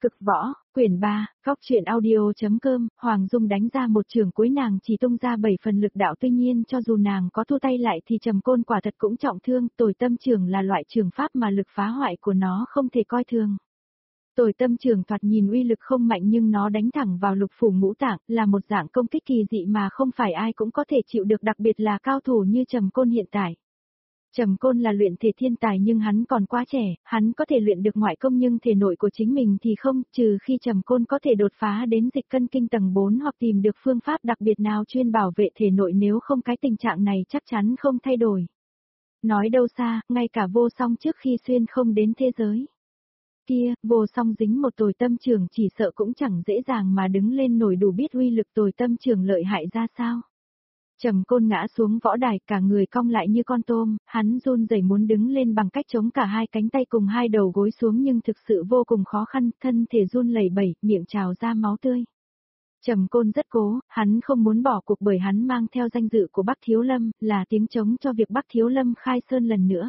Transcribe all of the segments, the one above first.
Cực võ, quyển 3, góc truyện audio.com, Hoàng Dung đánh ra một trường cuối nàng chỉ tung ra 7 phần lực đạo, tuy nhiên cho dù nàng có thu tay lại thì Trầm Côn quả thật cũng trọng thương, Tồi Tâm Trường là loại trường pháp mà lực phá hoại của nó không thể coi thường. Tồi Tâm Trường thoạt nhìn uy lực không mạnh nhưng nó đánh thẳng vào lục phủ ngũ tạng, là một dạng công kích kỳ dị mà không phải ai cũng có thể chịu được, đặc biệt là cao thủ như Trầm Côn hiện tại. Trầm Côn là luyện thể thiên tài nhưng hắn còn quá trẻ, hắn có thể luyện được ngoại công nhưng thể nội của chính mình thì không, trừ khi Trầm Côn có thể đột phá đến dịch cân kinh tầng 4 hoặc tìm được phương pháp đặc biệt nào chuyên bảo vệ thể nội, nếu không cái tình trạng này chắc chắn không thay đổi. Nói đâu xa, ngay cả Vô Song trước khi xuyên không đến thế giới kia, Vô Song dính một Tồi Tâm Trường chỉ sợ cũng chẳng dễ dàng mà đứng lên nổi, đủ biết uy lực Tồi Tâm Trường lợi hại ra sao. Trầm Côn ngã xuống võ đài, cả người cong lại như con tôm, hắn run rẩy muốn đứng lên bằng cách chống cả hai cánh tay cùng hai đầu gối xuống nhưng thực sự vô cùng khó khăn, thân thể run lẩy bẩy, miệng trào ra máu tươi. Trầm Côn rất cố, hắn không muốn bỏ cuộc bởi hắn mang theo danh dự của Bắc Thiếu Lâm, là tiếng trống cho việc Bắc Thiếu Lâm khai sơn lần nữa.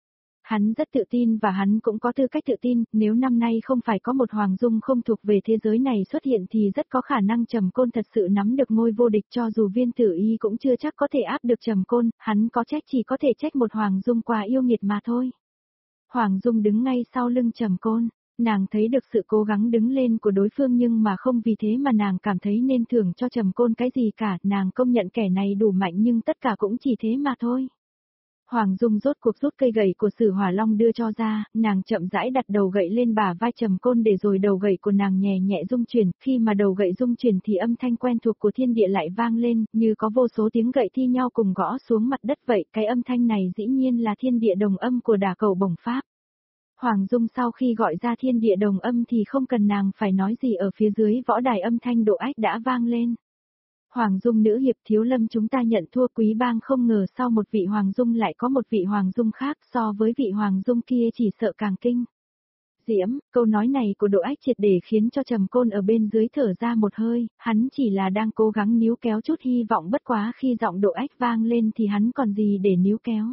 Hắn rất tự tin và hắn cũng có tư cách tự tin, nếu năm nay không phải có một Hoàng Dung không thuộc về thế giới này xuất hiện thì rất có khả năng Trầm Côn thật sự nắm được ngôi vô địch, cho dù Viên Tử Y cũng chưa chắc có thể áp được Trầm Côn, hắn có trách chỉ có thể trách một Hoàng Dung quá yêu nghiệt mà thôi. Hoàng Dung đứng ngay sau lưng Trầm Côn, nàng thấy được sự cố gắng đứng lên của đối phương nhưng mà không vì thế mà nàng cảm thấy nên thưởng cho Trầm Côn cái gì cả, nàng công nhận kẻ này đủ mạnh nhưng tất cả cũng chỉ thế mà thôi. Hoàng Dung rốt cuộc rút cây gậy của Sử Hỏa Long đưa cho ra, nàng chậm rãi đặt đầu gậy lên bả vai Trầm Côn để rồi đầu gậy của nàng nhẹ nhẹ rung chuyển, khi mà đầu gậy rung chuyển thì âm thanh quen thuộc của thiên địa lại vang lên, như có vô số tiếng gậy thi nhau cùng gõ xuống mặt đất vậy, cái âm thanh này dĩ nhiên là thiên địa đồng âm của Đả Cầu Bổng Pháp. Hoàng Dung sau khi gọi ra thiên địa đồng âm thì không cần nàng phải nói gì, ở phía dưới võ đài âm thanh độ ách đã vang lên. Hoàng Dung nữ hiệp, Thiếu Lâm chúng ta nhận thua. Quý bang không ngờ sau một vị Hoàng Dung lại có một vị Hoàng Dung khác, so với vị Hoàng Dung kia chỉ sợ càng kinh diễm. Câu nói này của Độ Ách triệt để khiến cho Trầm Côn ở bên dưới thở ra một hơi, hắn chỉ là đang cố gắng níu kéo chút hy vọng, bất quá khi giọng Độ Ách vang lên thì hắn còn gì để níu kéo.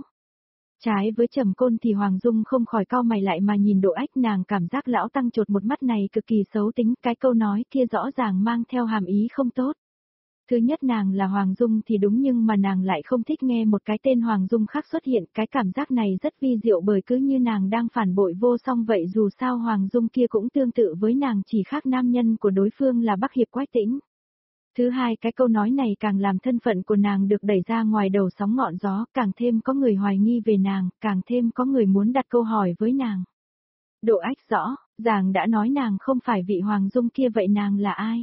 Trái với Trầm Côn thì Hoàng Dung không khỏi cau mày lại mà nhìn Độ Ách, nàng cảm giác lão tăng chột một mắt này cực kỳ xấu tính, cái câu nói kia rõ ràng mang theo hàm ý không tốt. Thứ nhất, nàng là Hoàng Dung thì đúng nhưng mà nàng lại không thích nghe một cái tên Hoàng Dung khác xuất hiện, cái cảm giác này rất vi diệu bởi cứ như nàng đang phản bội Vô Song vậy, dù sao Hoàng Dung kia cũng tương tự với nàng, chỉ khác nam nhân của đối phương là Bắc Hiệp Quách Tĩnh. Thứ hai, cái câu nói này càng làm thân phận của nàng được đẩy ra ngoài đầu sóng ngọn gió, càng thêm có người hoài nghi về nàng, càng thêm có người muốn đặt câu hỏi với nàng. Độ Ách rõ ràng đã nói nàng không phải vị Hoàng Dung kia, vậy nàng là ai?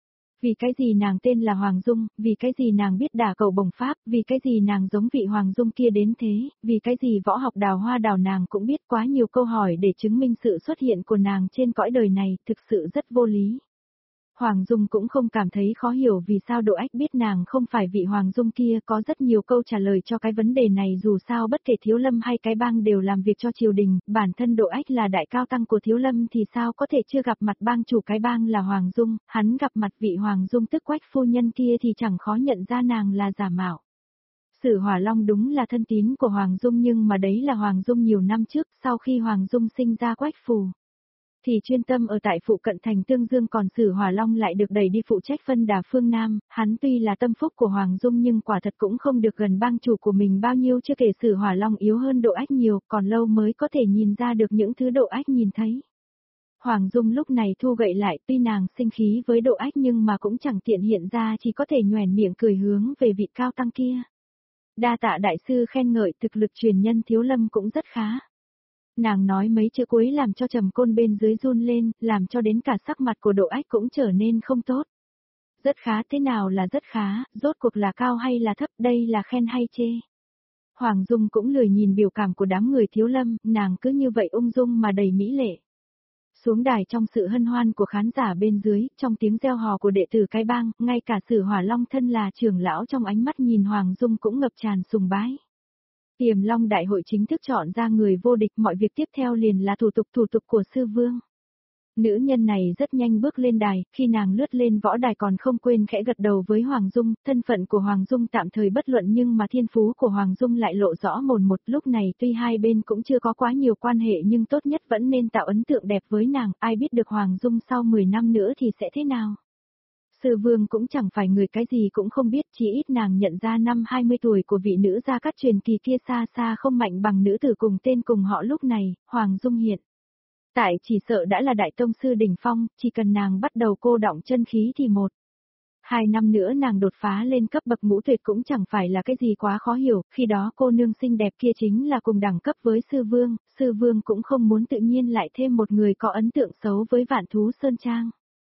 Vì cái gì nàng tên là Hoàng Dung, vì cái gì nàng biết Đả Cầu Bổng Pháp, vì cái gì nàng giống vị Hoàng Dung kia đến thế, vì cái gì võ học Đào Hoa Đào nàng cũng biết, quá nhiều câu hỏi để chứng minh sự xuất hiện của nàng trên cõi đời này, thực sự rất vô lý. Hoàng Dung cũng không cảm thấy khó hiểu vì sao Độ Ách biết nàng không phải vị Hoàng Dung kia, có rất nhiều câu trả lời cho cái vấn đề này, dù sao bất kể Thiếu Lâm hay cái bang đều làm việc cho triều đình, bản thân Độ Ách là đại cao tăng của Thiếu Lâm thì sao có thể chưa gặp mặt bang chủ cái bang là Hoàng Dung, hắn gặp mặt vị Hoàng Dung tức Quách phu nhân kia thì chẳng khó nhận ra nàng là giả mạo. Sử Hỏa Long đúng là thân tín của Hoàng Dung nhưng mà đấy là Hoàng Dung nhiều năm trước, sau khi Hoàng Dung sinh ra Quách Phù thì chuyên tâm ở tại phụ cận thành Tương Dương, còn Sử Hỏa Long lại được đẩy đi phụ trách phân đà phương Nam, hắn tuy là tâm phúc của Hoàng Dung nhưng quả thật cũng không được gần bang chủ của mình bao nhiêu, chưa kể Sử Hỏa Long yếu hơn Độ Ách nhiều, còn lâu mới có thể nhìn ra được những thứ Độ Ách nhìn thấy. Hoàng Dung lúc này thu gậy lại, tuy nàng sinh khí với Độ Ách nhưng mà cũng chẳng tiện hiện ra, chỉ có thể nhoẻn miệng cười hướng về vị cao tăng kia. Đa tạ đại sư khen ngợi, thực lực truyền nhân Thiếu Lâm cũng rất khá. Nàng nói mấy chữ cuối làm cho Trầm Côn bên dưới run lên, làm cho đến cả sắc mặt của Độ Ách cũng trở nên không tốt. Rất khá, thế nào là rất khá, rốt cuộc là cao hay là thấp, đây là khen hay chê? Hoàng Dung cũng lười nhìn biểu cảm của đám người Thiếu Lâm, nàng cứ như vậy ung dung mà đầy mỹ lệ. Xuống đài trong sự hân hoan của khán giả bên dưới, trong tiếng reo hò của đệ tử cái bang, ngay cả Sử Hỏa Long thân là trưởng lão trong ánh mắt nhìn Hoàng Dung cũng ngập tràn sùng bái. Tiềm Long Đại hội chính thức chọn ra người vô địch, mọi việc tiếp theo liền là thủ tục của sư vương. Nữ nhân này rất nhanh bước lên đài, khi nàng lướt lên võ đài còn không quên khẽ gật đầu với Hoàng Dung, thân phận của Hoàng Dung tạm thời bất luận nhưng mà thiên phú của Hoàng Dung lại lộ rõ mồn một. Lúc này tuy hai bên cũng chưa có quá nhiều quan hệ nhưng tốt nhất vẫn nên tạo ấn tượng đẹp với nàng, ai biết được Hoàng Dung sau 10 năm nữa thì sẽ thế nào. Sư Vương cũng chẳng phải người cái gì cũng không biết, chỉ ít nàng nhận ra năm 20 tuổi của vị nữ gia cát truyền kỳ kia xa xa không mạnh bằng nữ tử cùng tên cùng họ lúc này, Hoàng Dung hiện. Tại chỉ sợ đã là đại tông sư đỉnh phong, chỉ cần nàng bắt đầu cô đọng chân khí thì 2 năm nữa nàng đột phá lên cấp bậc ngũ tuyệt cũng chẳng phải là cái gì quá khó hiểu, khi đó cô nương xinh đẹp kia chính là cùng đẳng cấp với sư vương cũng không muốn tự nhiên lại thêm một người có ấn tượng xấu với Vạn Thú Sơn Trang.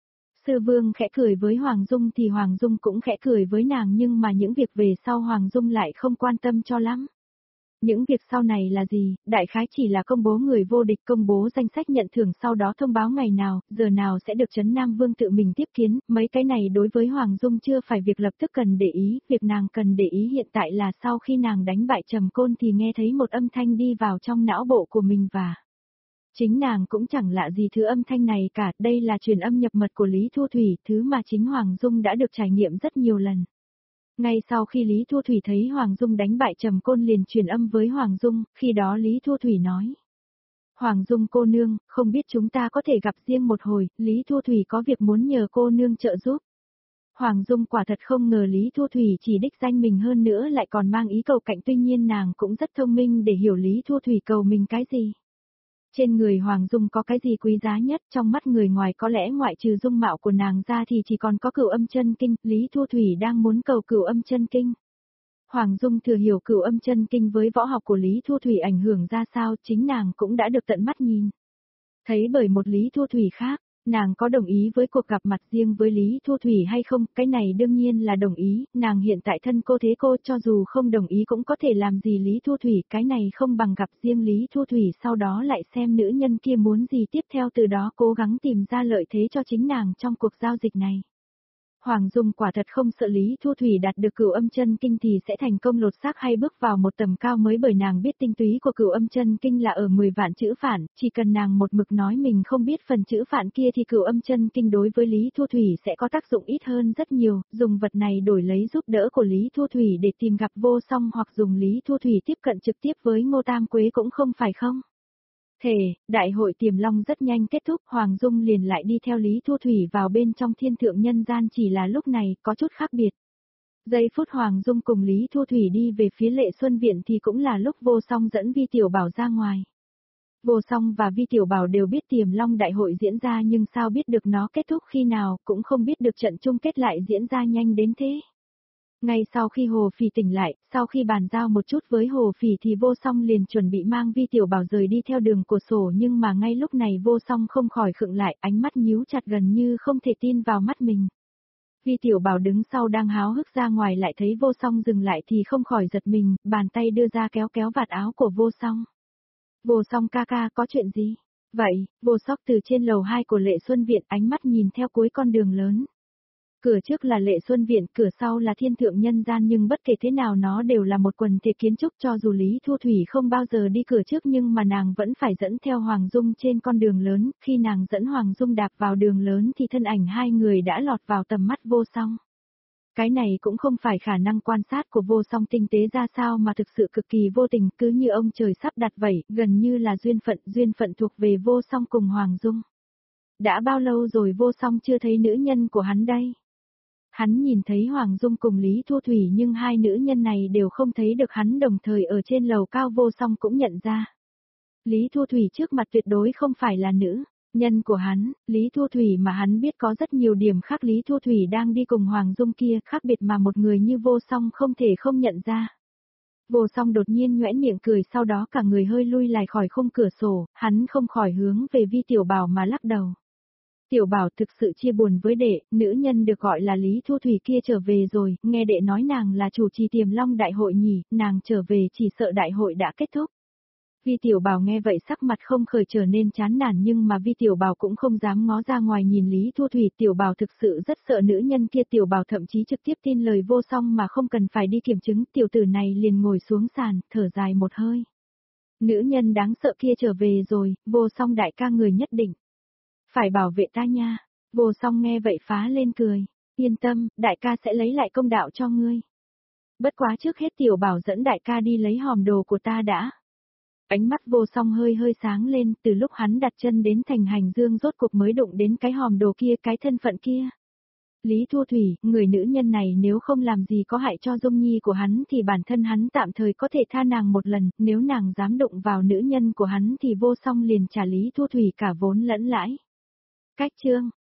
Sư vương khẽ cười với Hoàng Dung thì Hoàng Dung cũng khẽ cười với nàng nhưng mà những việc về sau Hoàng Dung lại không quan tâm cho lắm. Những việc sau này là gì, đại khái chỉ là công bố người vô địch, công bố danh sách nhận thưởng, sau đó thông báo ngày nào, giờ nào sẽ được Trấn Nam Vương tự mình tiếp kiến, mấy cái này đối với Hoàng Dung chưa phải việc lập tức cần để ý, việc nàng cần để ý hiện tại là sau khi nàng đánh bại Trầm Côn thì nghe thấy một âm thanh đi vào trong não bộ của mình và chính nàng cũng chẳng lạ gì thứ âm thanh này cả, đây là truyền âm nhập mật của Lý Thu Thủy, thứ mà chính Hoàng Dung đã được trải nghiệm rất nhiều lần. Ngay sau khi Lý Thu Thủy thấy Hoàng Dung đánh bại Trầm Côn liền truyền âm với Hoàng Dung, khi đó Lý Thu Thủy nói. Hoàng Dung cô nương, không biết chúng ta có thể gặp riêng một hồi, Lý Thu Thủy có việc muốn nhờ cô nương trợ giúp. Hoàng Dung quả thật không ngờ Lý Thu Thủy chỉ đích danh mình hơn nữa lại còn mang ý cầu cạnh, tuy nhiên nàng cũng rất thông minh để hiểu Lý Thu Thủy cầu mình cái gì. Trên người Hoàng Dung có cái gì quý giá nhất, trong mắt người ngoài có lẽ ngoại trừ dung mạo của nàng ra thì chỉ còn có Cửu Âm Chân Kinh, Lý Thu Thủy đang muốn cầu Cửu Âm Chân Kinh. Hoàng Dung thừa hiểu Cửu Âm Chân Kinh với võ học của Lý Thu Thủy ảnh hưởng ra sao, chính nàng cũng đã được tận mắt nhìn. Thấy bởi một Lý Thu Thủy khác, nàng có đồng ý với cuộc gặp mặt riêng với Lý Thu Thủy hay không, cái này đương nhiên là đồng ý, nàng hiện tại thân cô thế cô cho dù không đồng ý cũng có thể làm gì Lý Thu Thủy, cái này không bằng gặp riêng Lý Thu Thủy sau đó lại xem nữ nhân kia muốn gì tiếp theo từ đó cố gắng tìm ra lợi thế cho chính nàng trong cuộc giao dịch này. Hoàng Dung quả thật không sợ Lý Thu Thủy đạt được Cửu Âm Chân Kinh thì sẽ thành công lột xác hay bước vào một tầm cao mới, bởi nàng biết tinh túy của Cửu Âm Chân Kinh là ở 10 vạn chữ phản, chỉ cần nàng một mực nói mình không biết phần chữ phản kia thì Cửu Âm Chân Kinh đối với Lý Thu Thủy sẽ có tác dụng ít hơn rất nhiều, dùng vật này đổi lấy giúp đỡ của Lý Thu Thủy để tìm gặp Vô Song hoặc dùng Lý Thu Thủy tiếp cận trực tiếp với Ngô Tam Quế cũng không phải không. Đại hội Tiềm Long rất nhanh kết thúc, Hoàng Dung liền lại đi theo Lý Thu Thủy vào bên trong thiên thượng nhân gian, chỉ là lúc này có chút khác biệt. Giây phút Hoàng Dung cùng Lý Thu Thủy đi về phía Lệ Xuân Viện thì cũng là lúc Vô Song dẫn Vi Tiểu Bảo ra ngoài. Vô Song và Vi Tiểu Bảo đều biết Tiềm Long đại hội diễn ra nhưng sao biết được nó kết thúc khi nào, cũng không biết được trận chung kết lại diễn ra nhanh đến thế. Ngay sau khi Hồ Phỉ tỉnh lại, sau khi bàn giao một chút với Hồ Phỉ thì Vô Song liền chuẩn bị mang Vi Tiểu Bảo rời đi theo đường của sổ, nhưng mà ngay lúc này Vô Song không khỏi khựng lại, ánh mắt nhíu chặt gần như không thể tin vào mắt mình. Vi Tiểu Bảo đứng sau đang háo hức ra ngoài lại thấy Vô Song dừng lại thì không khỏi giật mình, bàn tay đưa ra kéo kéo vạt áo của Vô Song. Vô Song ca ca, có chuyện gì? Vậy, Vô Sóc từ trên lầu 2 của Lệ Xuân Viện ánh mắt nhìn theo cuối con đường lớn. Cửa trước là Lệ Xuân Viện, cửa sau là thiên thượng nhân gian, nhưng bất kể thế nào nó đều là một quần thể kiến trúc, cho dù Lý Thu Thủy không bao giờ đi cửa trước nhưng mà nàng vẫn phải dẫn theo Hoàng Dung trên con đường lớn, khi nàng dẫn Hoàng Dung đạp vào đường lớn thì thân ảnh hai người đã lọt vào tầm mắt Vô Song. Cái này cũng không phải khả năng quan sát của Vô Song tinh tế ra sao mà thực sự cực kỳ vô tình, cứ như ông trời sắp đặt vậy, gần như là duyên phận thuộc về Vô Song cùng Hoàng Dung. Đã bao lâu rồi Vô Song chưa thấy nữ nhân của hắn đây? Hắn nhìn thấy Hoàng Dung cùng Lý Thu Thủy nhưng hai nữ nhân này đều không thấy được hắn, đồng thời ở trên lầu cao Vô Song cũng nhận ra. Lý Thu Thủy trước mặt tuyệt đối không phải là nữ nhân của hắn, Lý Thu Thủy mà hắn biết có rất nhiều điểm khác Lý Thu Thủy đang đi cùng Hoàng Dung kia, khác biệt mà một người như Vô Song không thể không nhận ra. Vô Song đột nhiên nhoẻn miệng cười, sau đó cả người hơi lui lại khỏi khung cửa sổ, hắn không khỏi hướng về Vi Tiểu Bảo mà lắc đầu. Tiểu Bảo thực sự chia buồn với đệ, nữ nhân được gọi là Lý Thu Thủy kia trở về rồi, nghe đệ nói nàng là chủ trì Tiềm Long đại hội nhỉ, nàng trở về chỉ sợ đại hội đã kết thúc. Vi Tiểu Bảo nghe vậy sắc mặt không khỏi trở nên chán nản, nhưng mà Vi Tiểu Bảo cũng không dám ngó ra ngoài nhìn Lý Thu Thủy. Tiểu Bảo thực sự rất sợ nữ nhân kia, Tiểu Bảo thậm chí trực tiếp tin lời Vô Song mà không cần phải đi kiểm chứng. Tiểu tử này liền ngồi xuống sàn, thở dài một hơi. Nữ nhân đáng sợ kia trở về rồi, Vô Song đại ca người nhất định Phải bảo vệ ta nha. Vô Song nghe vậy phá lên cười. Yên tâm, đại ca sẽ lấy lại công đạo cho ngươi. Bất quá trước hết Tiểu Bảo dẫn đại ca đi lấy hòm đồ của ta đã. Ánh mắt Vô Song hơi hơi sáng lên, từ lúc hắn đặt chân đến thành Hành Dương rốt cuộc mới đụng đến cái hòm đồ kia, cái thân phận kia. Lý Thu Thủy, người nữ nhân này nếu không làm gì có hại cho Dung Nhi của hắn thì bản thân hắn tạm thời có thể tha nàng một lần, nếu nàng dám đụng vào nữ nhân của hắn thì Vô Song liền trả Lý Thu Thủy cả vốn lẫn lãi. Cách chương